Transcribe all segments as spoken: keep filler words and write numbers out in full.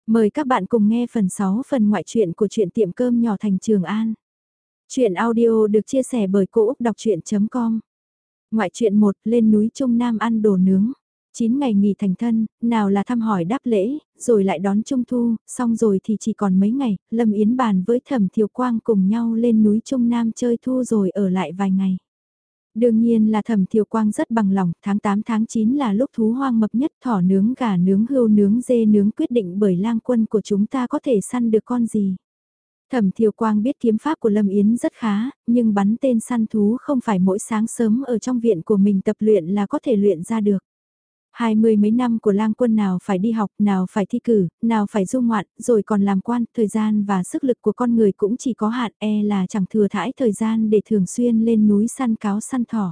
Mời các bạn cùng nghe phần sáu phần ngoại truyện của truyện tiệm cơm nhỏ thành Trường An. Chuyện audio được chia sẻ bởi Cô Úc Đọc Chuyện.com. Ngoại truyện một, lên núi Trung Nam ăn đồ nướng. chín ngày nghỉ thành thân, nào là thăm hỏi đáp lễ, rồi lại đón Trung Thu, xong rồi thì chỉ còn mấy ngày, Lâm Yến bàn với Thẩm Thiều Quang cùng nhau lên núi Trung Nam chơi Thu rồi ở lại vài ngày. Đương nhiên là Thẩm Thiều Quang rất bằng lòng, tháng tám tháng chín là lúc thú hoang mập nhất, thỏ nướng, gà nướng, hươu nướng, dê nướng quyết định bởi lang quân của chúng ta có thể săn được con gì. Thẩm Thiều Quang biết kiếm pháp của Lâm Yến rất khá, nhưng bắn tên săn thú không phải mỗi sáng sớm ở trong viện của mình tập luyện là có thể luyện ra được. Hai mươi mấy năm của lang quân nào phải đi học, nào phải thi cử, nào phải du ngoạn, rồi còn làm quan, thời gian và sức lực của con người cũng chỉ có hạn, e là chẳng thừa thãi thời gian để thường xuyên lên núi săn cáo săn thỏ.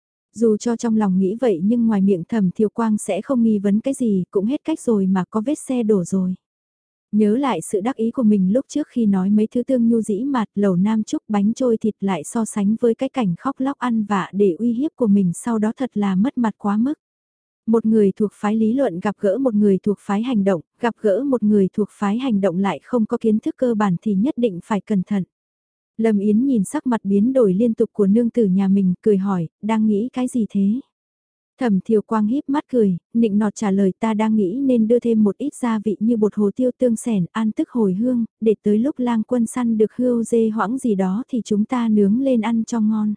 Dù cho trong lòng nghĩ vậy nhưng ngoài miệng Thẩm Thiều Quang sẽ không nghi vấn cái gì, cũng hết cách rồi mà có vết xe đổ rồi. Nhớ lại sự đắc ý của mình lúc trước khi nói mấy thứ tương nhu dĩ mạt, lẩu nam chúc, bánh trôi thịt lại so sánh với cái cảnh khóc lóc ăn vạ để uy hiếp của mình, sau đó thật là mất mặt quá mức. Một người thuộc phái lý luận gặp gỡ một người thuộc phái hành động, gặp gỡ một người thuộc phái hành động lại không có kiến thức cơ bản thì nhất định phải cẩn thận. Lâm Yến nhìn sắc mặt biến đổi liên tục của nương tử nhà mình, cười hỏi, đang nghĩ cái gì thế? Thẩm Thiều Quang híp mắt cười, nịnh nọt trả lời, ta đang nghĩ nên đưa thêm một ít gia vị như bột hồ tiêu, tương sẻn, an tức hồi hương, để tới lúc lang quân săn được hươu dê hoãng gì đó thì chúng ta nướng lên ăn cho ngon.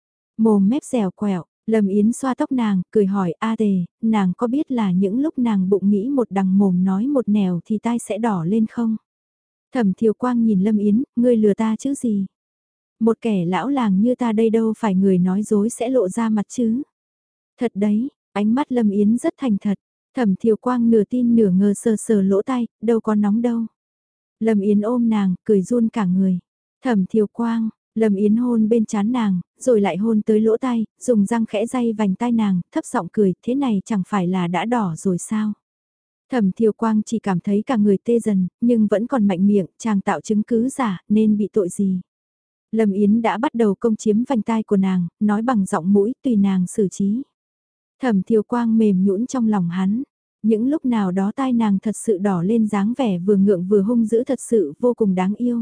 Mồm mép dẻo quẹo, Lâm Yến xoa tóc nàng, cười hỏi, a tề, nàng có biết là những lúc nàng bụng nghĩ một đằng mồm nói một nẻo thì tai sẽ đỏ lên không? Thẩm Thiều Quang nhìn Lâm Yến, ngươi lừa ta chứ gì? Một kẻ lão làng như ta đây đâu phải người nói dối sẽ lộ ra mặt chứ? Thật đấy, ánh mắt Lâm Yến rất thành thật. Thẩm Thiều Quang nửa tin nửa ngờ sờ sờ lỗ tai, đâu có nóng đâu. Lâm Yến ôm nàng, cười run cả người. Thẩm Thiều Quang, Lâm Yến hôn bên trán nàng, rồi lại hôn tới lỗ tai, dùng răng khẽ day vành tai nàng, thấp giọng cười, thế này chẳng phải là đã đỏ rồi sao? Thẩm Thiều Quang chỉ cảm thấy cả người tê dần, nhưng vẫn còn mạnh miệng, chàng tạo chứng cứ giả, nên bị tội gì? Lâm Yến đã bắt đầu công chiếm vành tai của nàng, nói bằng giọng mũi tùy nàng xử trí. Thẩm Thiều Quang mềm nhũn trong lòng hắn. Những lúc nào đó tai nàng thật sự đỏ lên dáng vẻ vừa ngượng vừa hung dữ thật sự vô cùng đáng yêu.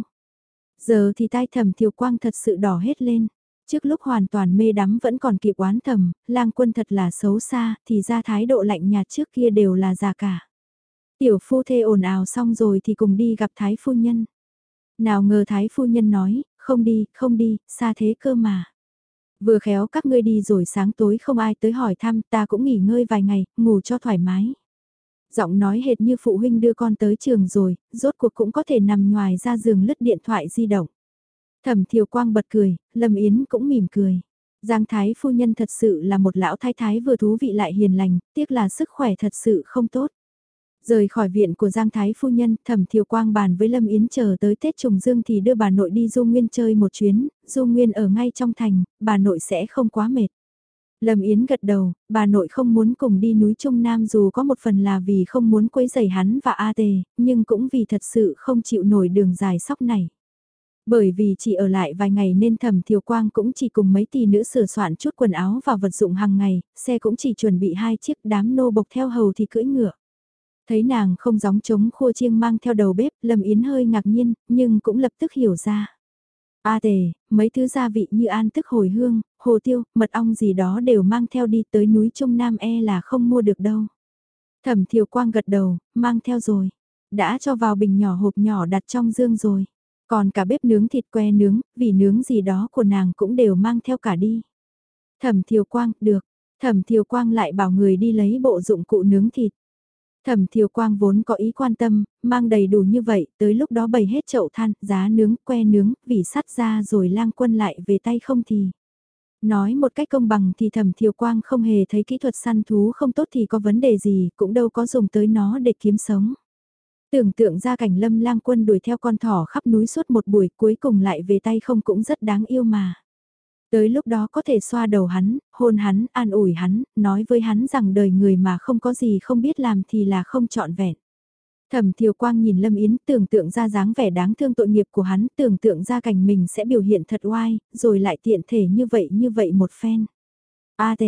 Giờ thì tai Thẩm Thiều Quang thật sự đỏ hết lên. Trước lúc hoàn toàn mê đắm vẫn còn kịp oán thầm, lang quân thật là xấu xa, thì ra thái độ lạnh nhạt trước kia đều là giả cả. Tiểu phu thê ồn ào xong rồi thì cùng đi gặp thái phu nhân. Nào ngờ thái phu nhân nói, không đi, không đi, xa thế cơ mà. Vừa khéo các ngươi đi rồi sáng tối không ai tới hỏi thăm, ta cũng nghỉ ngơi vài ngày, ngủ cho thoải mái. Giọng nói hệt như phụ huynh đưa con tới trường rồi, rốt cuộc cũng có thể nằm ngoài ra giường lướt điện thoại di động. Thẩm Thiều Quang bật cười, Lâm Yến cũng mỉm cười. Giang Thái phu nhân thật sự là một lão thái thái vừa thú vị lại hiền lành, tiếc là sức khỏe thật sự không tốt. Rời khỏi viện của Giang Thái phu nhân, Thẩm Thiều Quang bàn với Lâm Yến chờ tới Tết Trùng Dương thì đưa bà nội đi Du Nguyên chơi một chuyến, Du Nguyên ở ngay trong thành, bà nội sẽ không quá mệt. Lâm Yến gật đầu, bà nội không muốn cùng đi núi Trung Nam dù có một phần là vì không muốn quấy rầy hắn và A Tề, nhưng cũng vì thật sự không chịu nổi đường dài sóc này. Bởi vì chỉ ở lại vài ngày nên Thẩm Thiều Quang cũng chỉ cùng mấy tỷ nữ sửa soạn chút quần áo và vật dụng hàng ngày, xe cũng chỉ chuẩn bị hai chiếc, đám nô bộc theo hầu thì cưỡi ngựa. Thấy nàng không gióng trống khua chiêng mang theo đầu bếp, Lâm Yến hơi ngạc nhiên, nhưng cũng lập tức hiểu ra. A tề, mấy thứ gia vị như an tức hồi hương, hồ tiêu, mật ong gì đó đều mang theo đi tới núi Trung Nam e là không mua được đâu. Thẩm Thiều Quang gật đầu, mang theo rồi. Đã cho vào bình nhỏ hộp nhỏ đặt trong dương rồi. Còn cả bếp nướng thịt que nướng, vì nướng gì đó của nàng cũng đều mang theo cả đi. Thẩm Thiều Quang, được. Thẩm Thiều Quang lại bảo người đi lấy bộ dụng cụ nướng thịt. Thẩm Thiều Quang vốn có ý quan tâm, mang đầy đủ như vậy, tới lúc đó bày hết chậu than, giá nướng, que nướng, vỉ sắt ra rồi lang quân lại về tay không thì. Nói một cách công bằng thì Thẩm Thiều Quang không hề thấy kỹ thuật săn thú không tốt thì có vấn đề gì, cũng đâu có dùng tới nó để kiếm sống. Tưởng tượng ra cảnh Lâm lang quân đuổi theo con thỏ khắp núi suốt một buổi cuối cùng lại về tay không cũng rất đáng yêu mà. Tới lúc đó có thể xoa đầu hắn, hôn hắn, an ủi hắn, nói với hắn rằng đời người mà không có gì không biết làm thì là không trọn vẹn. Thẩm Thiều Quang nhìn Lâm Yến tưởng tượng ra dáng vẻ đáng thương tội nghiệp của hắn, tưởng tượng ra cảnh mình sẽ biểu hiện thật oai, rồi lại tiện thể như vậy như vậy một phen. A tề,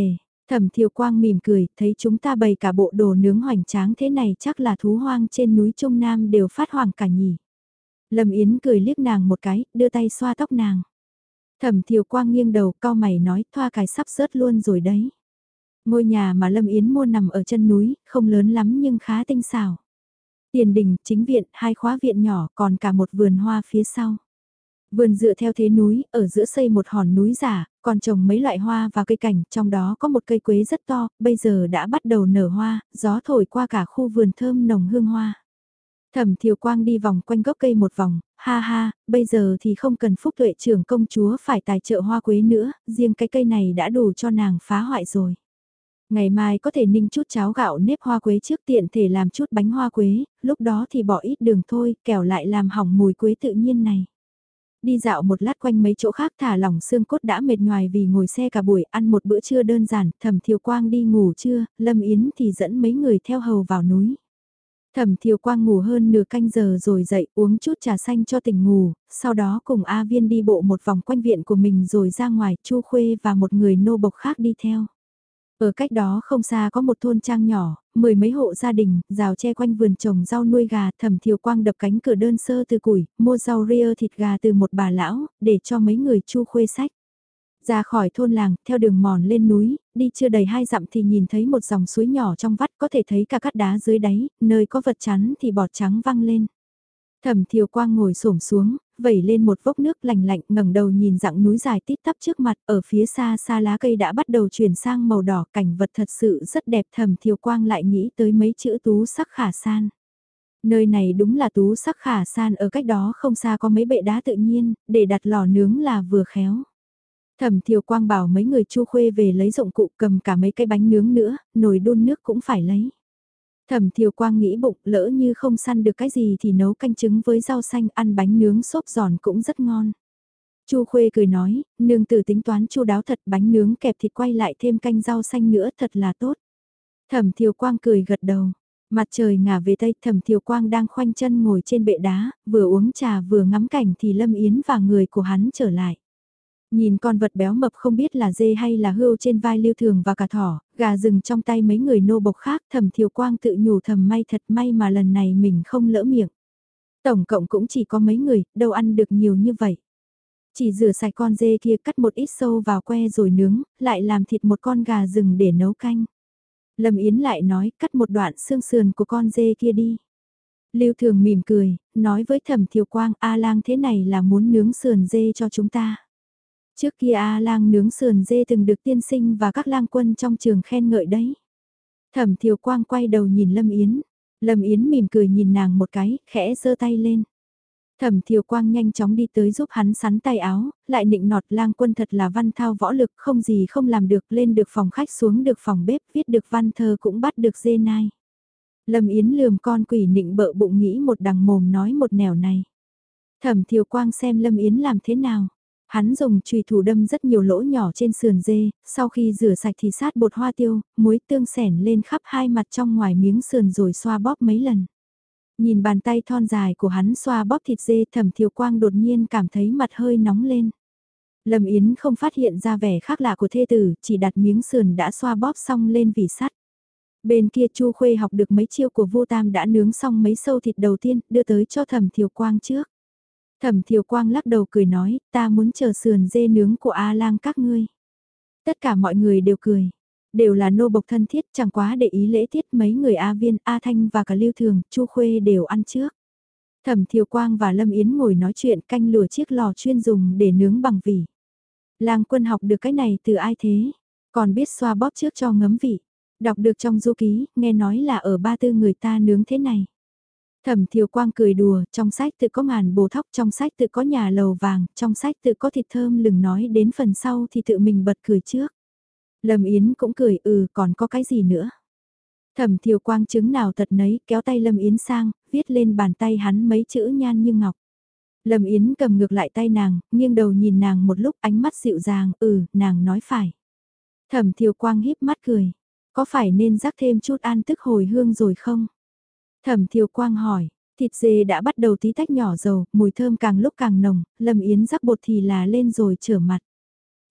Thẩm Thiều Quang mỉm cười, thấy chúng ta bày cả bộ đồ nướng hoành tráng thế này chắc là thú hoang trên núi Trung Nam đều phát hoảng cả nhỉ. Lâm Yến cười liếc nàng một cái, đưa tay xoa tóc nàng. Thẩm Thiều Quang nghiêng đầu, cau mày nói, thoa cài sắp rớt luôn rồi đấy. Ngôi nhà mà Lâm Yến mua nằm ở chân núi, không lớn lắm nhưng khá tinh xảo. Tiền đình, chính viện, hai khóa viện nhỏ, còn cả một vườn hoa phía sau. Vườn dựa theo thế núi, ở giữa xây một hòn núi giả, còn trồng mấy loại hoa và cây cảnh, trong đó có một cây quế rất to, bây giờ đã bắt đầu nở hoa, gió thổi qua cả khu vườn thơm nồng hương hoa. Thẩm Thiều Quang đi vòng quanh gốc cây một vòng, ha ha, bây giờ thì không cần Phúc Tuệ trưởng công chúa phải tài trợ hoa quế nữa, riêng cái cây này đã đủ cho nàng phá hoại rồi. Ngày mai có thể ninh chút cháo gạo nếp hoa quế trước, tiện thể làm chút bánh hoa quế, lúc đó thì bỏ ít đường thôi, kẻo lại làm hỏng mùi quế tự nhiên này. Đi dạo một lát quanh mấy chỗ khác, thả lỏng xương cốt đã mệt nhoài vì ngồi xe cả buổi, ăn một bữa trưa đơn giản, Thẩm Thiều Quang đi ngủ trưa, Lâm Yến thì dẫn mấy người theo hầu vào núi. Thẩm Thiều Quang ngủ hơn nửa canh giờ rồi dậy, uống chút trà xanh cho tỉnh ngủ, sau đó cùng A Viên đi bộ một vòng quanh viện của mình rồi ra ngoài, Chu Khuê và một người nô bộc khác đi theo. Ở cách đó không xa có một thôn trang nhỏ, mười mấy hộ gia đình, rào che quanh vườn trồng rau nuôi gà. Thẩm Thiều Quang đập cánh cửa đơn sơ từ củi, mua rau ria thịt gà từ một bà lão, để cho mấy người Chu Khuê xách. Ra khỏi thôn làng, theo đường mòn lên núi, đi chưa đầy hai dặm thì nhìn thấy một dòng suối nhỏ trong vắt, có thể thấy cả cát đá dưới đáy, nơi có vật chắn thì bọt trắng văng lên. Thẩm Thiều Quang ngồi xổm xuống, vẩy lên một vốc nước lạnh lạnh, ngẩng đầu nhìn dặng núi dài tít tắp trước mặt, ở phía xa xa lá cây đã bắt đầu chuyển sang màu đỏ, cảnh vật thật sự rất đẹp. Thẩm Thiều Quang lại nghĩ tới mấy chữ tú sắc khả san. Nơi này đúng là tú sắc khả san, ở cách đó không xa có mấy bệ đá tự nhiên, để đặt lò nướng là vừa khéo. Thẩm Thiều Quang bảo mấy người Chu Khuê về lấy dụng cụ, cầm cả mấy cái bánh nướng nữa, nồi đun nước cũng phải lấy. Thẩm Thiều Quang nghĩ bụng, lỡ như không săn được cái gì thì nấu canh trứng với rau xanh, ăn bánh nướng xốp giòn cũng rất ngon. Chu Khuê cười nói, nương tử tính toán chu đáo thật, bánh nướng kẹp thịt quay lại thêm canh rau xanh nữa thật là tốt. Thẩm Thiều Quang cười gật đầu. Mặt trời ngả về tây, Thẩm Thiều Quang đang khoanh chân ngồi trên bệ đá, vừa uống trà vừa ngắm cảnh thì Lâm Yến và người của hắn trở lại. Nhìn con vật béo mập không biết là dê hay là hươu trên vai Lưu Thường và cả thỏ, gà rừng trong tay mấy người nô bộc khác, Thẩm Thiều Quang tự nhủ thầm may thật may mà lần này mình không lỡ miệng. Tổng cộng cũng chỉ có mấy người, đâu ăn được nhiều như vậy. Chỉ rửa sạch con dê kia, cắt một ít sâu vào que rồi nướng, lại làm thịt một con gà rừng để nấu canh. Lâm Yến lại nói, cắt một đoạn xương sườn của con dê kia đi. Lưu Thường mỉm cười, nói với Thẩm Thiều Quang, A Lang thế này là muốn nướng sườn dê cho chúng ta. Trước kia A Lang nướng sườn dê từng được tiên sinh và các lang quân trong trường khen ngợi đấy. Thẩm Thiều Quang quay đầu nhìn Lâm Yến. Lâm Yến mỉm cười nhìn nàng một cái, khẽ giơ tay lên. Thẩm Thiều Quang nhanh chóng đi tới giúp hắn sắn tay áo, lại nịnh nọt, lang quân thật là văn thao võ lực, không gì không làm được, lên được phòng khách xuống được phòng bếp, viết được văn thơ cũng bắt được dê nai. Lâm Yến lườm con quỷ nịnh bợ bụng nghĩ một đằng mồm nói một nẻo này. Thẩm Thiều Quang xem Lâm Yến làm thế nào. Hắn dùng chùy thủ đâm rất nhiều lỗ nhỏ trên sườn dê, sau khi rửa sạch thì sát bột hoa tiêu, muối tương sẻn lên khắp hai mặt trong ngoài miếng sườn rồi xoa bóp mấy lần. Nhìn bàn tay thon dài của hắn xoa bóp thịt dê, Thẩm Thiều Quang đột nhiên cảm thấy mặt hơi nóng lên. Lâm Yến không phát hiện ra vẻ khác lạ của thê tử, chỉ đặt miếng sườn đã xoa bóp xong lên vỉ sắt. Bên kia Chu Khuê học được mấy chiêu của Vu Tam đã nướng xong mấy sâu thịt đầu tiên, đưa tới cho Thẩm Thiều Quang trước. Thẩm Thiều Quang lắc đầu cười nói, ta muốn chờ sườn dê nướng của A Lang các ngươi. Tất cả mọi người đều cười, đều là nô bộc thân thiết, chẳng quá để ý lễ tiết. Mấy người A Viên, A Thanh và cả Lưu Thường, Chu Khuê đều ăn trước. Thẩm Thiều Quang và Lâm Yến ngồi nói chuyện, canh lửa chiếc lò chuyên dùng để nướng bằng vỉ. Lang quân học được cái này từ ai thế? Còn biết xoa bóp trước cho ngấm vị. Đọc được trong du ký, nghe nói là ở Ba Tư người ta nướng thế này. Thẩm Thiều Quang cười đùa, trong sách tự có ngàn bồ thóc, trong sách tự có nhà lầu vàng, trong sách tự có thịt thơm lừng, nói đến phần sau thì tự mình bật cười trước. Lâm Yến cũng cười, ừ còn có cái gì nữa. Thẩm Thiều Quang chứng nào tật nấy, kéo tay Lâm Yến sang, viết lên bàn tay hắn mấy chữ nhan như ngọc. Lâm Yến cầm ngược lại tay nàng, nghiêng đầu nhìn nàng một lúc, ánh mắt dịu dàng, ừ, nàng nói phải. Thẩm Thiều Quang híp mắt cười, có phải nên rắc thêm chút an tức hồi hương rồi không? Thẩm Thiều Quang hỏi, thịt dê đã bắt đầu tí tách nhỏ dầu, mùi thơm càng lúc càng nồng, Lâm Yến rắc bột thì là lên rồi trở mặt.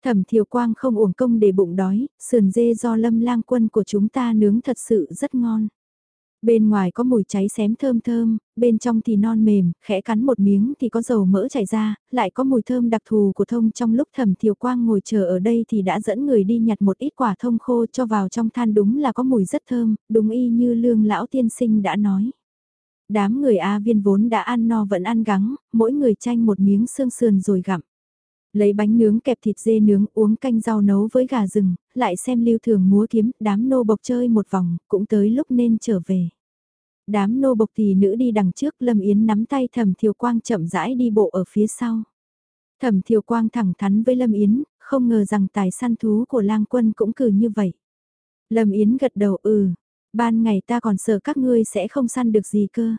Thẩm Thiều Quang không uổng công để bụng đói, sườn dê do Lâm Lang Quân của chúng ta nướng thật sự rất ngon. Bên ngoài có mùi cháy xém thơm thơm, bên trong thì non mềm, khẽ cắn một miếng thì có dầu mỡ chảy ra, lại có mùi thơm đặc thù của thông. Trong lúc Thẩm Thiều Quang ngồi chờ ở đây thì đã dẫn người đi nhặt một ít quả thông khô cho vào trong than, đúng là có mùi rất thơm, đúng y như Lương lão tiên sinh đã nói. Đám người A Viên vốn đã ăn no vẫn ăn gắng, mỗi người chanh một miếng xương sườn rồi gặm. Lấy bánh nướng kẹp thịt dê nướng, uống canh rau nấu với gà rừng, lại xem Lưu Thường múa kiếm, đám nô bộc chơi một vòng, cũng tới lúc nên trở về. Đám nô bộc tỷ nữ đi đằng trước, Lâm Yến nắm tay Thẩm Thiều Quang chậm rãi đi bộ ở phía sau. Thẩm Thiều Quang thẳng thắn với Lâm Yến, không ngờ rằng tài săn thú của Lang Quân cũng cừ như vậy. Lâm Yến gật đầu ừ, ban ngày ta còn sợ các ngươi sẽ không săn được gì cơ.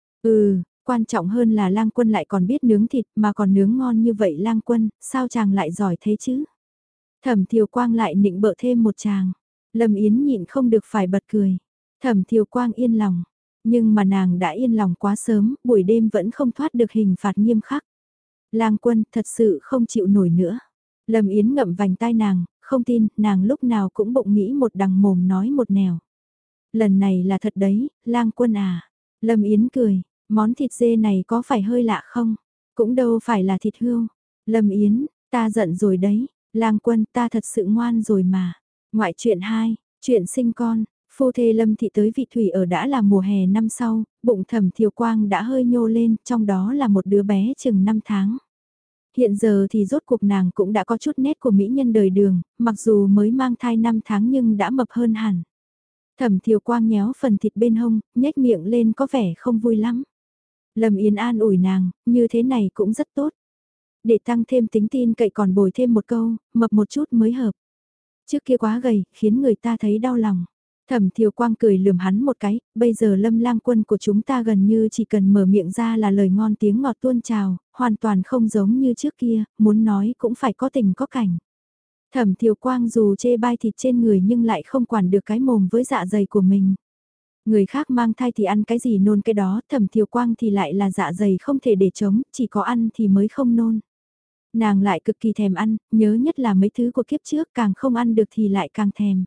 Ừ, quan trọng hơn là Lang Quân lại còn biết nướng thịt mà còn nướng ngon như vậy. Lang Quân, sao chàng lại giỏi thế chứ? Thẩm Thiều Quang lại nịnh bợ thêm một chàng. Lâm Yến nhịn không được phải bật cười. Thẩm Thiều Quang yên lòng. Nhưng mà nàng đã yên lòng quá sớm, buổi đêm vẫn không thoát được hình phạt nghiêm khắc. Lang Quân thật sự không chịu nổi nữa. Lâm Yến ngậm vành tai nàng, không tin, nàng lúc nào cũng bụng nghĩ một đằng mồm nói một nẻo. Lần này là thật đấy, Lang Quân à. Lâm Yến cười, món thịt dê này có phải hơi lạ không? Cũng đâu phải là thịt hươu. Lâm Yến, ta giận rồi đấy, Lang Quân ta thật sự ngoan rồi mà. Ngoại chuyện hai, chuyện sinh con. Phu thê Lâm Thị tới Vị Thủy ở đã là mùa hè năm sau, bụng Thẩm Thiều Quang đã hơi nhô lên, trong đó là một đứa bé chừng năm tháng. Hiện giờ thì rốt cuộc nàng cũng đã có chút nét của mỹ nhân đời đường, mặc dù mới mang thai năm tháng nhưng đã mập hơn hẳn. Thẩm Thiều Quang nhéo phần thịt bên hông, nhếch miệng lên có vẻ không vui lắm. Lâm Yến an ủi nàng, như thế này cũng rất tốt. Để tăng thêm tính tin cậy còn bồi thêm một câu, mập một chút mới hợp. Trước kia quá gầy, khiến người ta thấy đau lòng. Thẩm Thiều Quang cười lườm hắn một cái, bây giờ Lâm Lang Quân của chúng ta gần như chỉ cần mở miệng ra là lời ngon tiếng ngọt tuôn trào, hoàn toàn không giống như trước kia, muốn nói cũng phải có tình có cảnh. Thẩm Thiều Quang dù chê bai thịt trên người nhưng lại không quản được cái mồm với dạ dày của mình. Người khác mang thai thì ăn cái gì nôn cái đó, Thẩm Thiều Quang thì lại là dạ dày không thể để chống, chỉ có ăn thì mới không nôn. Nàng lại cực kỳ thèm ăn, nhớ nhất là mấy thứ của kiếp trước càng không ăn được thì lại càng thèm.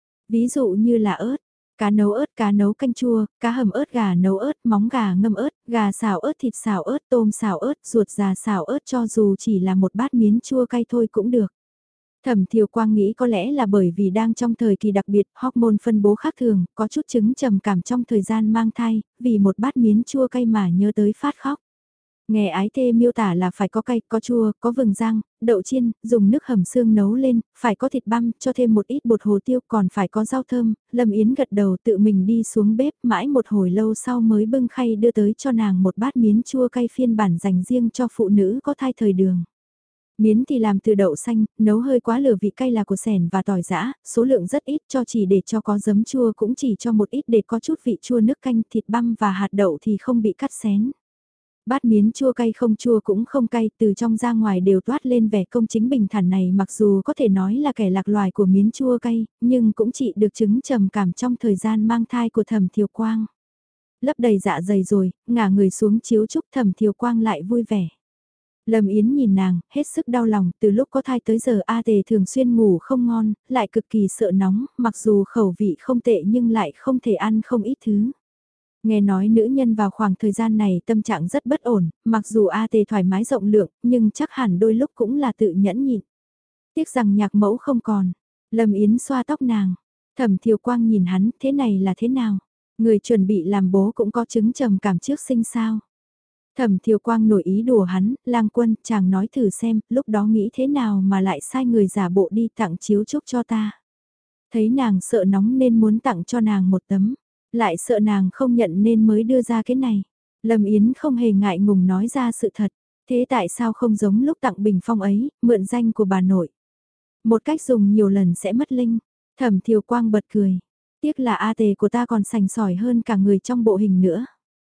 Ví dụ như là ớt, cá nấu ớt, cá nấu canh chua, cá hầm ớt, gà nấu ớt, móng gà ngâm ớt, gà xào ớt, thịt xào ớt, tôm xào ớt, ruột già xào ớt, cho dù chỉ là một bát miến chua cay thôi cũng được. Thẩm Thiều Quang nghĩ có lẽ là bởi vì đang trong thời kỳ đặc biệt, hormone phân bố khác thường, có chút chứng trầm cảm trong thời gian mang thai, vì một bát miến chua cay mà nhớ tới phát khóc. Nghe ái thê miêu tả là phải có cay, có chua, có vừng rang, đậu chiên, dùng nước hầm xương nấu lên, phải có thịt băm, cho thêm một ít bột hồ tiêu, còn phải có rau thơm. Lâm Yến gật đầu tự mình đi xuống bếp, mãi một hồi lâu sau mới bưng khay đưa tới cho nàng một bát miến chua cay phiên bản dành riêng cho phụ nữ có thai thời đường. Miến thì làm từ đậu xanh, nấu hơi quá lửa, vị cay là của sèn và tỏi giã, số lượng rất ít, cho chỉ để cho có giấm chua cũng chỉ cho một ít để có chút vị chua nước canh, thịt băm và hạt đậu thì không bị cắt xén. Bát miến chua cay không chua cũng không cay, từ trong ra ngoài đều toát lên vẻ công chính bình thản này, mặc dù có thể nói là kẻ lạc loài của miến chua cay, nhưng cũng chỉ được chứng trầm cảm trong thời gian mang thai của Thẩm Thiều Quang. Lấp đầy dạ dày rồi, ngả người xuống chiếu chúc, Thẩm Thiều Quang lại vui vẻ. Lâm Yến nhìn nàng, hết sức đau lòng, từ lúc có thai tới giờ A Tề thường xuyên ngủ không ngon, lại cực kỳ sợ nóng, mặc dù khẩu vị không tệ nhưng lại không thể ăn không ít thứ. Nghe nói nữ nhân vào khoảng thời gian này tâm trạng rất bất ổn, mặc dù A Tề thoải mái rộng lượng, nhưng chắc hẳn đôi lúc cũng là tự nhẫn nhịn. Tiếc rằng nhạc mẫu không còn. Lâm Yến xoa tóc nàng. Thẩm Thiều Quang nhìn hắn, thế này là thế nào? Người chuẩn bị làm bố cũng có chứng trầm cảm trước sinh sao? Thẩm Thiều Quang nổi ý đùa hắn, Lang Quân, chàng nói thử xem, lúc đó nghĩ thế nào mà lại sai người giả bộ đi tặng chiếu chúc cho ta. Thấy nàng sợ nóng nên muốn tặng cho nàng một tấm, lại sợ nàng không nhận nên mới đưa ra cái này. Lâm Yến không hề ngại ngùng nói ra sự thật, thế tại sao không giống lúc tặng bình phong ấy, mượn danh của bà nội. Một cách dùng nhiều lần sẽ mất linh. Thẩm Thiều Quang bật cười, tiếc là A Tề của ta còn sành sỏi hơn cả người trong bộ hình nữa.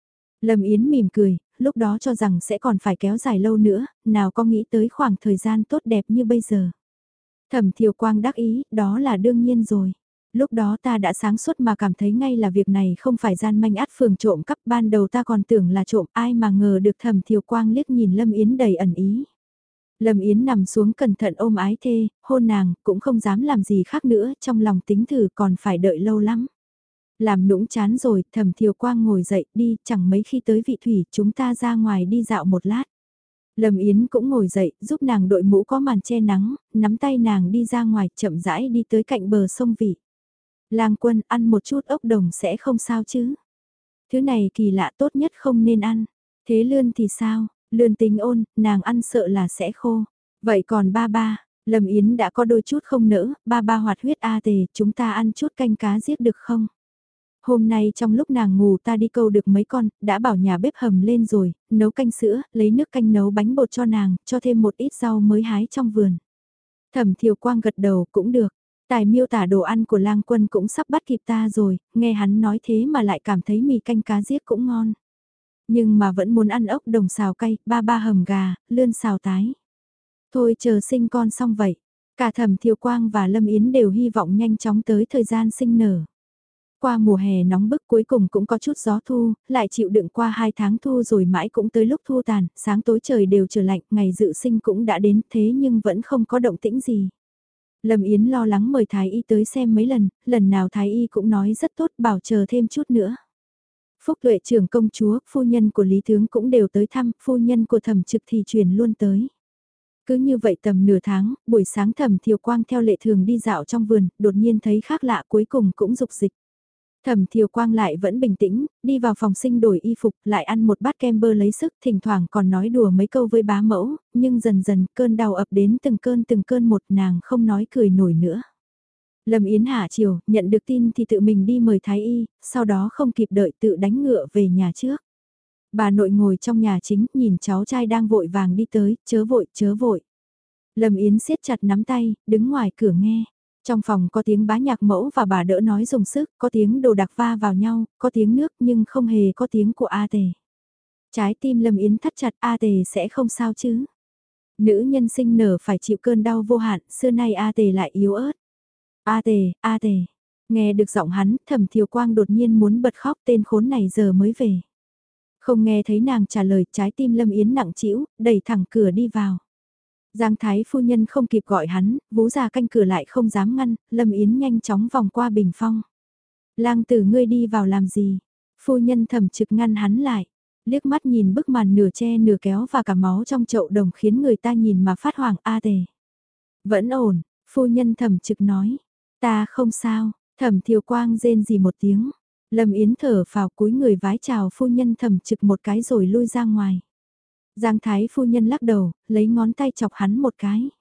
Lâm Yến mỉm cười, lúc đó cho rằng sẽ còn phải kéo dài lâu nữa, nào có nghĩ tới khoảng thời gian tốt đẹp như bây giờ. Thẩm Thiều Quang đắc ý, đó là đương nhiên rồi. Lúc đó ta đã sáng suốt mà cảm thấy ngay là việc này không phải gian manh át phường trộm cắp, ban đầu ta còn tưởng là trộm, ai mà ngờ được Thẩm Thiều Quang liếc nhìn Lâm Yến đầy ẩn ý. Lâm Yến nằm xuống cẩn thận ôm ái thê, hôn nàng, cũng không dám làm gì khác nữa, trong lòng tính thử còn phải đợi lâu lắm. Làm nũng chán rồi, Thẩm Thiều Quang ngồi dậy, đi, chẳng mấy khi tới vị thủy, chúng ta ra ngoài đi dạo một lát. Lâm Yến cũng ngồi dậy, giúp nàng đội mũ có màn che nắng, nắm tay nàng đi ra ngoài, chậm rãi đi tới cạnh bờ sông Vị. Lang Quân, ăn một chút ốc đồng sẽ không sao chứ. Thứ này kỳ lạ, tốt nhất không nên ăn. Thế Lươn thì sao? Lươn tính ôn, nàng ăn sợ là sẽ khô. Vậy còn ba ba, Lâm Yến đã có đôi chút không nỡ, ba ba hoạt huyết a tề, chúng ta ăn chút canh cá giết được không? Hôm nay trong lúc nàng ngủ ta đi câu được mấy con, đã bảo nhà bếp hầm lên rồi, nấu canh sữa, lấy nước canh nấu bánh bột cho nàng, cho thêm một ít rau mới hái trong vườn. Thẩm Thiều Quang gật đầu cũng được, tài miêu tả đồ ăn của Lang Quân cũng sắp bắt kịp ta rồi, nghe hắn nói thế mà lại cảm thấy mì canh cá giết cũng ngon. Nhưng mà vẫn muốn ăn ốc đồng xào cay, ba ba hầm gà, lươn xào tái. Thôi chờ sinh con xong vậy, cả Thẩm Thiều Quang và Lâm Yến đều hy vọng nhanh chóng tới thời gian sinh nở. Qua mùa hè nóng bức cuối cùng cũng có chút gió thu, lại chịu đựng qua hai tháng thu rồi mãi cũng tới lúc thu tàn, sáng tối trời đều trở lạnh, ngày dự sinh cũng đã đến thế nhưng vẫn không có động tĩnh gì. Lâm Yến lo lắng mời Thái Y tới xem mấy lần, lần nào Thái Y cũng nói rất tốt bảo chờ thêm chút nữa. Phúc Tuệ trưởng công chúa, phu nhân của Lý Tướng cũng đều tới thăm, phu nhân của Thẩm Trực thì truyền luôn tới. Cứ như vậy tầm nửa tháng, buổi sáng Thẩm Thiều Quang theo lệ thường đi dạo trong vườn, đột nhiên thấy khác lạ cuối cùng cũng dục dịch. Thẩm Thiều Quang lại vẫn bình tĩnh, đi vào phòng sinh đổi y phục, lại ăn một bát kem bơ lấy sức, thỉnh thoảng còn nói đùa mấy câu với bá mẫu, nhưng dần dần cơn đau ập đến từng cơn từng cơn một nàng không nói cười nổi nữa. Lâm Yến hạ chiều, nhận được tin thì tự mình đi mời Thái Y, sau đó không kịp đợi tự đánh ngựa về nhà trước. Bà nội ngồi trong nhà chính, nhìn cháu trai đang vội vàng đi tới, chớ vội, chớ vội. Lâm Yến siết chặt nắm tay, đứng ngoài cửa nghe. Trong phòng có tiếng bá nhạc mẫu và bà đỡ nói dùng sức, có tiếng đồ đặc va vào nhau, có tiếng nước nhưng không hề có tiếng của A Tề. Trái tim Lâm Yến thắt chặt, A Tề sẽ không sao chứ. Nữ nhân sinh nở phải chịu cơn đau vô hạn, xưa nay A Tề lại yếu ớt. A Tề, A Tề. Nghe được giọng hắn, Thẩm Thiều Quang đột nhiên muốn bật khóc, tên khốn này giờ mới về. Không nghe thấy nàng trả lời, trái tim Lâm Yến nặng trĩu, đẩy thẳng cửa đi vào. Giang Thái phu nhân không kịp gọi hắn, vú già canh cửa lại không dám ngăn, Lâm Yến nhanh chóng vòng qua bình phong. Lang tử ngươi đi vào làm gì? Phu nhân Thẩm Trực ngăn hắn lại, liếc mắt nhìn bức màn nửa che nửa kéo và cả máu trong chậu đồng khiến người ta nhìn mà phát hoảng. A Tề. Vẫn ổn, phu nhân Thẩm Trực nói. Ta không sao, Thẩm Thiều Quang rên gì một tiếng. Lâm Yến thở phào cúi người vái chào phu nhân Thẩm Trực một cái rồi lui ra ngoài. Giang Thái phu nhân lắc đầu, lấy ngón tay chọc hắn một cái.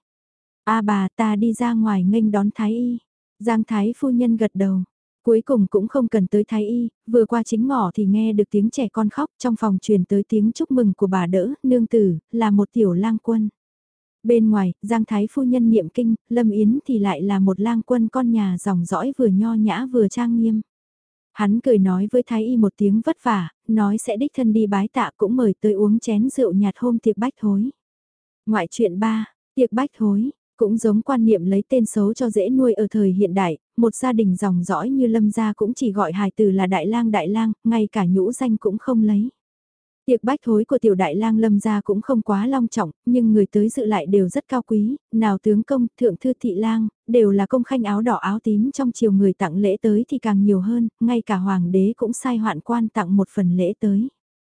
A bà ta đi ra ngoài nghênh đón Thái Y. Giang Thái phu nhân gật đầu. Cuối cùng cũng không cần tới Thái Y, vừa qua chính ngõ thì nghe được tiếng trẻ con khóc, trong phòng truyền tới tiếng chúc mừng của bà đỡ, nương tử, là một tiểu lang quân. Bên ngoài, Giang Thái phu nhân niệm kinh, Lâm Yến thì lại là một lang quân con nhà dòng dõi vừa nho nhã vừa trang nghiêm. Hắn cười nói với Thái Y một tiếng vất vả, nói sẽ đích thân đi bái tạ cũng mời tới uống chén rượu nhạt hôm tiệc bách thối. Ngoại truyện ba, tiệc bách thối, cũng giống quan niệm lấy tên xấu cho dễ nuôi ở thời hiện đại, một gia đình dòng dõi như Lâm gia cũng chỉ gọi hài từ là đại lang đại lang, ngay cả nhũ danh cũng không lấy. Tiệc bách thối của tiểu đại lang Lâm gia cũng không quá long trọng, nhưng người tới dự lại đều rất cao quý, nào tướng công, thượng thư thị lang, đều là công khanh áo đỏ áo tím trong chiều người tặng lễ tới thì càng nhiều hơn, ngay cả hoàng đế cũng sai hoạn quan tặng một phần lễ tới.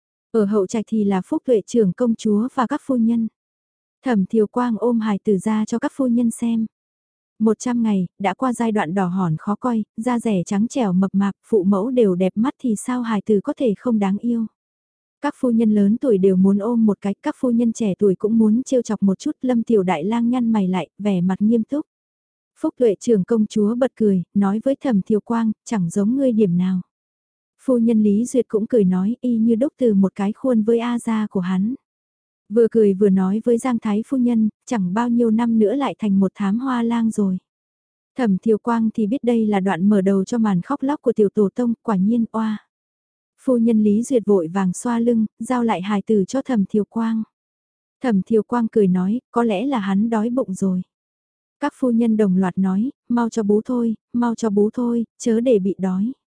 Ở hậu trạch thì là Phúc Tuệ trưởng công chúa và các phu nhân. Thẩm Thiều Quang ôm hài tử ra cho các phu nhân xem. Một trăm ngày, đã qua giai đoạn đỏ hòn khó coi, da rẻ trắng trẻo mập mạp, phụ mẫu đều đẹp mắt thì sao hài tử có thể không đáng yêu. Các phu nhân lớn tuổi đều muốn ôm một cái, các phu nhân trẻ tuổi cũng muốn trêu chọc một chút. Lâm tiểu đại lang nhăn mày lại, vẻ mặt nghiêm túc. Phúc Tuệ trưởng công chúa bật cười, nói với Thẩm Thiều Quang, chẳng giống ngươi điểm nào. Phu nhân Lý Duyệt cũng cười nói, y như đúc từ một cái khuôn với A gia của hắn. Vừa cười vừa nói với Giang Thái phu nhân, chẳng bao nhiêu năm nữa lại thành một thám hoa lang rồi. Thẩm Thiều Quang thì biết đây là đoạn mở đầu cho màn khóc lóc của tiểu tổ tông, quả nhiên oa. Phu nhân Lý Duyệt vội vàng xoa lưng, giao lại hài tử cho Thẩm Thiều Quang. Thẩm Thiều Quang cười nói, có lẽ là hắn đói bụng rồi. Các phu nhân đồng loạt nói, mau cho bú thôi, mau cho bú thôi, chớ để bị đói.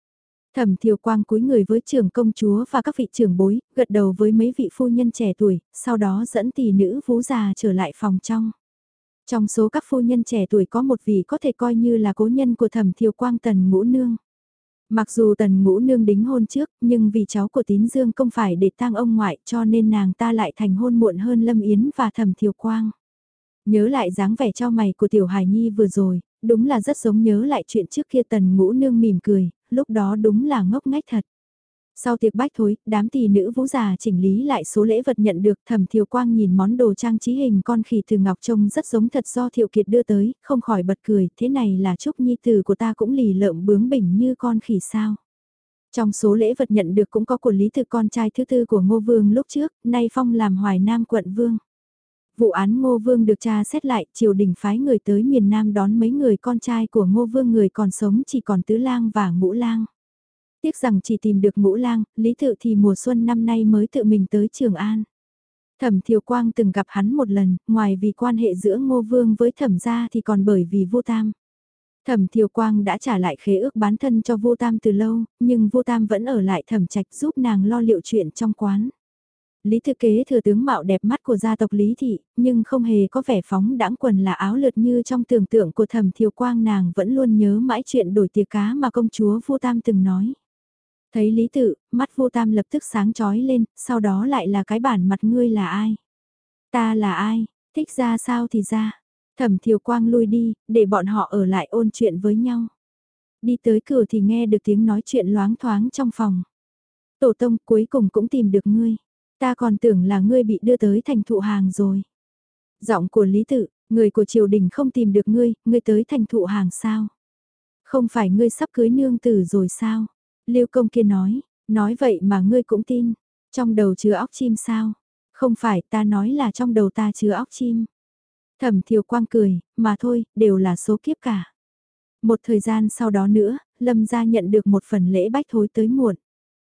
Thẩm Thiều Quang cúi người với trưởng công chúa và các vị trưởng bối, gật đầu với mấy vị phu nhân trẻ tuổi, sau đó dẫn tỷ nữ vú già trở lại phòng trong. Trong số các phu nhân trẻ tuổi có một vị có thể coi như là cố nhân của Thẩm Thiều Quang, Tần Ngũ Nương. Mặc dù Tần Ngũ Nương đính hôn trước, nhưng vì cháu của Tín Dương không phải để tang ông ngoại cho nên nàng ta lại thành hôn muộn hơn Lâm Yến và Thẩm Thiều Quang. Nhớ lại dáng vẻ cho mày của Tiểu Hải Nhi vừa rồi, đúng là rất giống nhớ lại chuyện trước kia. Tần Ngũ Nương mỉm cười, lúc đó đúng là ngốc nghếch thật. Sau tiệc bách thối, đám tỷ nữ vũ già chỉnh lý lại số lễ vật nhận được. Thẩm Thiều Quang nhìn món đồ trang trí hình con khỉ từ ngọc trông rất giống thật do Thiệu Kiệt đưa tới, không khỏi bật cười, thế này là Trúc Nhi tử của ta cũng lì lợm bướng bỉnh như con khỉ sao. Trong số lễ vật nhận được cũng có của Lý Thực, con trai thứ tư của Ngô Vương lúc trước, nay phong làm Hoài Nam quận vương. Vụ án Ngô Vương được tra xét lại, triều đình phái người tới miền Nam đón mấy người con trai của Ngô Vương, người còn sống chỉ còn Tứ Lang và Ngũ Lang. Tiếc rằng chỉ tìm được Ngũ Lang, Lý Tự thì mùa xuân năm nay mới tự mình tới Trường An. Thẩm Thiều Quang từng gặp hắn một lần, ngoài vì quan hệ giữa Ngô Vương với Thẩm gia thì còn bởi vì Vu Tam. Thẩm Thiều Quang đã trả lại khế ước bán thân cho Vu Tam từ lâu, nhưng Vu Tam vẫn ở lại Thẩm Trạch giúp nàng lo liệu chuyện trong quán. Lý Thư Kế thừa tướng mạo đẹp mắt của gia tộc Lý Thị, nhưng không hề có vẻ phóng đãng quần là áo lượt như trong tưởng tượng của Thẩm Thiều Quang. Nàng vẫn luôn nhớ mãi chuyện đổi tiệc cá mà công chúa Vu Tam từng nói. Thấy Lý Tự, mắt Vu Tam lập tức sáng chói lên, sau đó lại là cái bản mặt ngươi là ai? Ta là ai? Thích ra sao thì ra. Thẩm Thiều Quang lui đi, để bọn họ ở lại ôn chuyện với nhau. Đi tới cửa thì nghe được tiếng nói chuyện loáng thoáng trong phòng. Tổ tông, cuối cùng cũng tìm được ngươi. Ta còn tưởng là ngươi bị đưa tới thành thụ hàng rồi. Giọng của Lý Tự, người của triều đình không tìm được ngươi, ngươi tới thành thụ hàng sao? Không phải ngươi sắp cưới nương tử rồi sao? Lưu Công kia nói, nói vậy mà ngươi cũng tin. Trong đầu chứa óc chim sao? Không phải, ta nói là trong đầu ta chứa óc chim. Thẩm Thiều Quang cười, mà thôi, đều là số kiếp cả. Một thời gian sau đó nữa, Lâm gia nhận được một phần lễ bách thối tới muộn.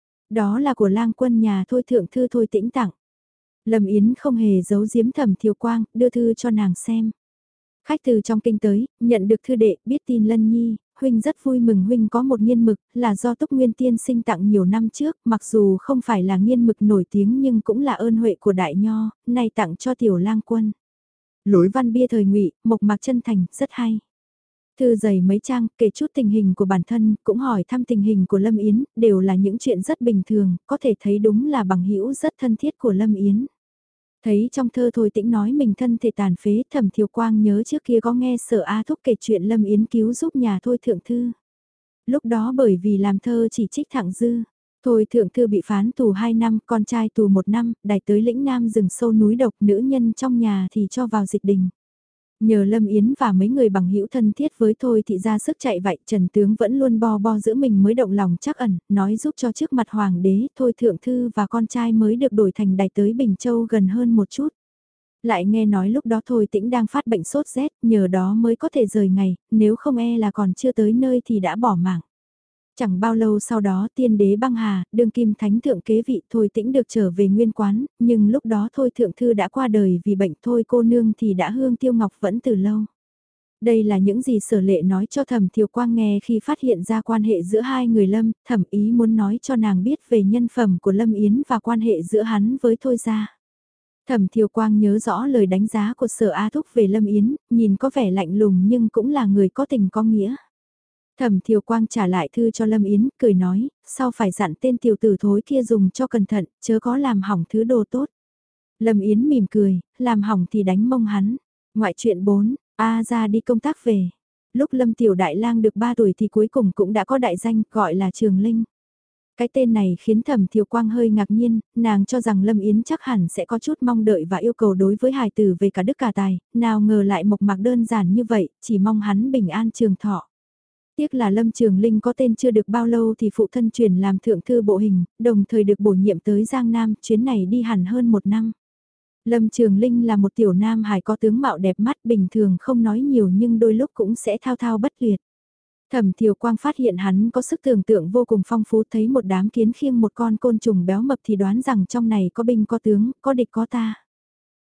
Đó là của lang quân nhà Thôi thượng thư Thôi Tĩnh tặng. Lâm Yến không hề giấu giếm Thẩm Thiều Quang, đưa thư cho nàng xem. Khách từ trong kinh tới, nhận được thư đệ, biết tin Lân Nhi, huynh rất vui mừng. Huynh có một nghiên mực, là do Túc Nguyên tiên sinh tặng nhiều năm trước, mặc dù không phải là nghiên mực nổi tiếng nhưng cũng là ơn huệ của đại nho, nay tặng cho tiểu lang quân. Lối văn bia thời Ngụy, mộc mạc chân thành, rất hay. Thư dày mấy trang, kể chút tình hình của bản thân, cũng hỏi thăm tình hình của Lâm Yến, đều là những chuyện rất bình thường, có thể thấy đúng là bằng hữu rất thân thiết của Lâm Yến. Thấy trong thơ Thôi Tĩnh nói mình thân thể tàn phế, Thẩm Thiều Quang nhớ trước kia có nghe Sở A Thúc kể chuyện Lâm Yến cứu giúp nhà Thôi Thượng Thư. Lúc đó bởi vì làm thơ chỉ trích Thặng Dư, Thôi Thượng Thư bị phán tù hai năm, con trai tù một năm, đày tới lĩnh Nam rừng sâu núi độc, nữ nhân trong nhà thì cho vào dịch đình. Nhờ Lâm Yến và mấy người bằng hữu thân thiết với Thôi thì ra sức chạy vậy, Trần Tướng vẫn luôn bo bo giữ mình mới động lòng trắc ẩn, nói giúp cho trước mặt Hoàng đế, Thôi Thượng Thư và con trai mới được đổi thành đày tới Bình Châu gần hơn một chút. Lại nghe nói lúc đó Thôi Tĩnh đang phát bệnh sốt rét, nhờ đó mới có thể rời ngày, nếu không e là còn chưa tới nơi thì đã bỏ mạng. Chẳng bao lâu sau đó tiên đế băng hà, đương kim thánh thượng kế vị Thôi Tĩnh được trở về nguyên quán, nhưng lúc đó Thôi Thượng Thư đã qua đời vì bệnh, Thôi cô nương thì đã hương tiêu ngọc vẫn từ lâu. Đây là những gì Sở Lệ nói cho Thẩm Thiều Quang nghe khi phát hiện ra quan hệ giữa hai người Lâm, thẩm ý muốn nói cho nàng biết về nhân phẩm của Lâm Yến và quan hệ giữa hắn với Thôi gia. Thẩm Thiều Quang nhớ rõ lời đánh giá của Sở A Thúc về Lâm Yến, nhìn có vẻ lạnh lùng nhưng cũng là người có tình có nghĩa. Thẩm Thiều Quang trả lại thư cho Lâm Yến, cười nói, sau phải dặn tên tiểu tử thối kia dùng cho cẩn thận, chớ có làm hỏng thứ đồ tốt. Lâm Yến mỉm cười, làm hỏng thì đánh mông hắn. Ngoại truyện bốn, A ra đi công tác về. Lúc Lâm Tiểu Đại Lang được ba tuổi thì cuối cùng cũng đã có đại danh, gọi là Trường Linh. Cái tên này khiến Thẩm Thiều Quang hơi ngạc nhiên, nàng cho rằng Lâm Yến chắc hẳn sẽ có chút mong đợi và yêu cầu đối với hài tử về cả đức cả tài, nào ngờ lại mộc mạc đơn giản như vậy, chỉ mong hắn bình an trường thọ. Tiếc là Lâm Trường Linh có tên chưa được bao lâu thì phụ thân chuyển làm thượng thư bộ hình, đồng thời được bổ nhiệm tới Giang Nam, chuyến này đi hẳn hơn một năm. Lâm Trường Linh là một tiểu nam hài có tướng mạo đẹp mắt, bình thường không nói nhiều nhưng đôi lúc cũng sẽ thao thao bất tuyệt. Thẩm Thiều Quang phát hiện hắn có sức tưởng tượng vô cùng phong phú, thấy một đám kiến khiêng một con côn trùng béo mập thì đoán rằng trong này có binh có tướng, có địch có ta.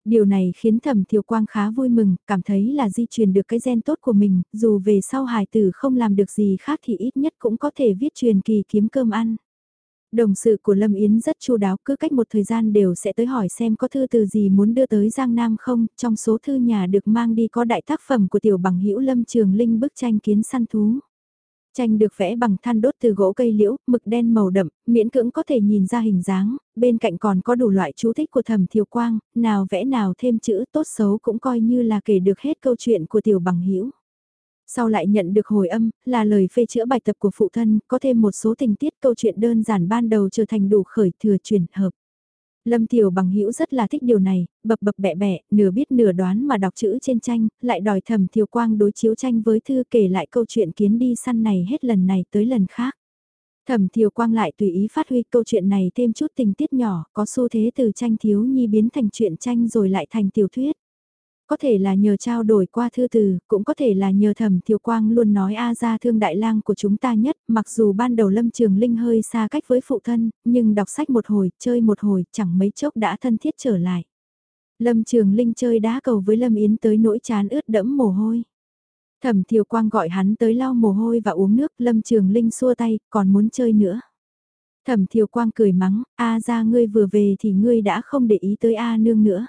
Điều này khiến Thẩm Thiều Quang khá vui mừng, cảm thấy là di truyền được cái gen tốt của mình, dù về sau hài tử không làm được gì khác thì ít nhất cũng có thể viết truyền kỳ kiếm cơm ăn. Đồng sự của Lâm Yến rất chu đáo, cứ cách một thời gian đều sẽ tới hỏi xem có thư từ gì muốn đưa tới Giang Nam không, trong số thư nhà được mang đi có đại tác phẩm của tiểu bằng hữu Lâm Trường Linh bức tranh kiến săn thú. Tranh được vẽ bằng than đốt từ gỗ cây liễu, mực đen màu đậm, miễn cưỡng có thể nhìn ra hình dáng, bên cạnh còn có đủ loại chú thích của Thẩm Thiều Quang, nào vẽ nào thêm chữ tốt xấu cũng coi như là kể được hết câu chuyện của tiểu bằng hữu. Sau lại nhận được hồi âm, là lời phê chữa bài tập của phụ thân, có thêm một số tình tiết câu chuyện đơn giản ban đầu trở thành đủ khởi thừa chuyển hợp. Lâm Tiểu Bằng Hữu rất là thích điều này, bập bập bẹ bẹ, nửa biết nửa đoán mà đọc chữ trên tranh, lại đòi Thẩm Thiều Quang đối chiếu tranh với thư kể lại câu chuyện kiến đi săn này hết lần này tới lần khác. Thẩm Thiều Quang lại tùy ý phát huy câu chuyện này thêm chút tình tiết nhỏ, có xu thế từ tranh thiếu nhi biến thành truyện tranh rồi lại thành tiểu thuyết. Có thể là nhờ trao đổi qua thư từ, cũng có thể là nhờ Thẩm Thiều Quang luôn nói A gia thương đại lang của chúng ta nhất, mặc dù ban đầu Lâm Trường Linh hơi xa cách với phụ thân, nhưng đọc sách một hồi, chơi một hồi, chẳng mấy chốc đã thân thiết trở lại. Lâm Trường Linh chơi đá cầu với Lâm Yến tới nỗi chán ướt đẫm mồ hôi. Thẩm Thiều Quang gọi hắn tới lau mồ hôi và uống nước, Lâm Trường Linh xua tay, còn muốn chơi nữa. Thẩm Thiều Quang cười mắng, A gia ngươi vừa về thì ngươi đã không để ý tới A nương nữa.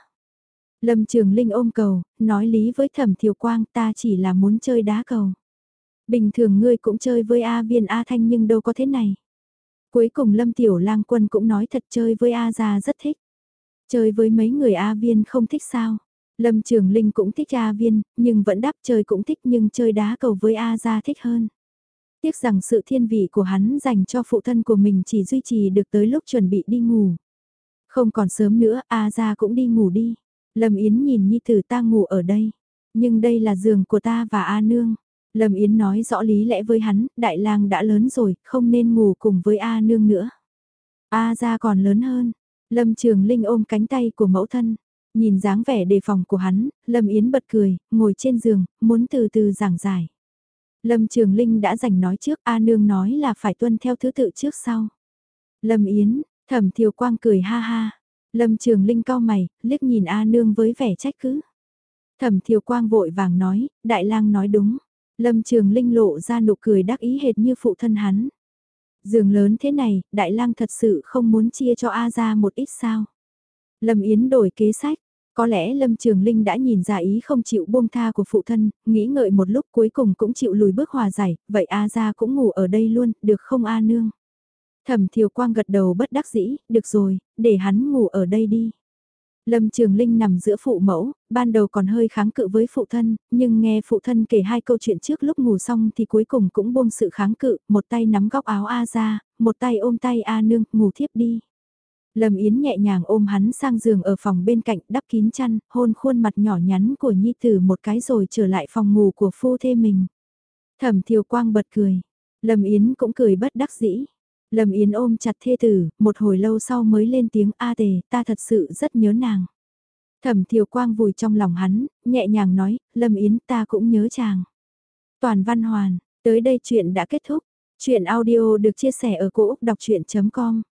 Lâm Trường Linh ôm cầu, nói lý với Thẩm Thiều Quang ta chỉ là muốn chơi đá cầu. Bình thường ngươi cũng chơi với A Viên A Thanh nhưng đâu có thế này. Cuối cùng Lâm Tiểu Lang Quân cũng nói thật chơi với A gia rất thích. Chơi với mấy người A Viên không thích sao. Lâm Trường Linh cũng thích A Viên, nhưng vẫn đáp chơi cũng thích nhưng chơi đá cầu với A gia thích hơn. Tiếc rằng sự thiên vị của hắn dành cho phụ thân của mình chỉ duy trì được tới lúc chuẩn bị đi ngủ. Không còn sớm nữa, A gia cũng đi ngủ đi. Lâm Yến nhìn nhi tử ta ngủ ở đây, nhưng đây là giường của ta và A nương. Lâm Yến nói rõ lý lẽ với hắn, đại lang đã lớn rồi, không nên ngủ cùng với A nương nữa. A gia còn lớn hơn. Lâm Trường Linh ôm cánh tay của mẫu thân, nhìn dáng vẻ đề phòng của hắn, Lâm Yến bật cười, ngồi trên giường, muốn từ từ giảng giải. Lâm Trường Linh đã giành nói trước, A nương nói là phải tuân theo thứ tự trước sau. Lâm Yến, Thẩm Thiều Quang cười ha ha. Lâm Trường Linh cau mày, liếc nhìn A nương với vẻ trách cứ. Thẩm Thiều Quang vội vàng nói, đại lang nói đúng. Lâm Trường Linh lộ ra nụ cười đắc ý hệt như phụ thân hắn. Giường lớn thế này, đại lang thật sự không muốn chia cho A ra một ít sao. Lâm Yến đổi kế sách, có lẽ Lâm Trường Linh đã nhìn ra ý không chịu buông tha của phụ thân, nghĩ ngợi một lúc cuối cùng cũng chịu lùi bước hòa giải, vậy A ra cũng ngủ ở đây luôn, được không A nương? Thẩm Thiều Quang gật đầu bất đắc dĩ, được rồi, để hắn ngủ ở đây đi. Lâm Trường Linh nằm giữa phụ mẫu, ban đầu còn hơi kháng cự với phụ thân, nhưng nghe phụ thân kể hai câu chuyện trước lúc ngủ xong thì cuối cùng cũng buông sự kháng cự, một tay nắm góc áo A ra, một tay ôm tay A nương, ngủ thiếp đi. Lâm Yến nhẹ nhàng ôm hắn sang giường ở phòng bên cạnh đắp kín chăn, hôn khuôn mặt nhỏ nhắn của nhi tử một cái rồi trở lại phòng ngủ của phu thê mình. Thẩm Thiều Quang bật cười, Lâm Yến cũng cười bất đắc dĩ. Lâm Yến ôm chặt thê tử, một hồi lâu sau mới lên tiếng A tề, ta thật sự rất nhớ nàng. Thẩm Thiều Quang vùi trong lòng hắn, nhẹ nhàng nói, Lâm Yến ta cũng nhớ chàng. Toàn Văn Hoàn, tới đây chuyện đã kết thúc. Chuyện audio được chia sẻ ở cỗ đọc chuyện chấm com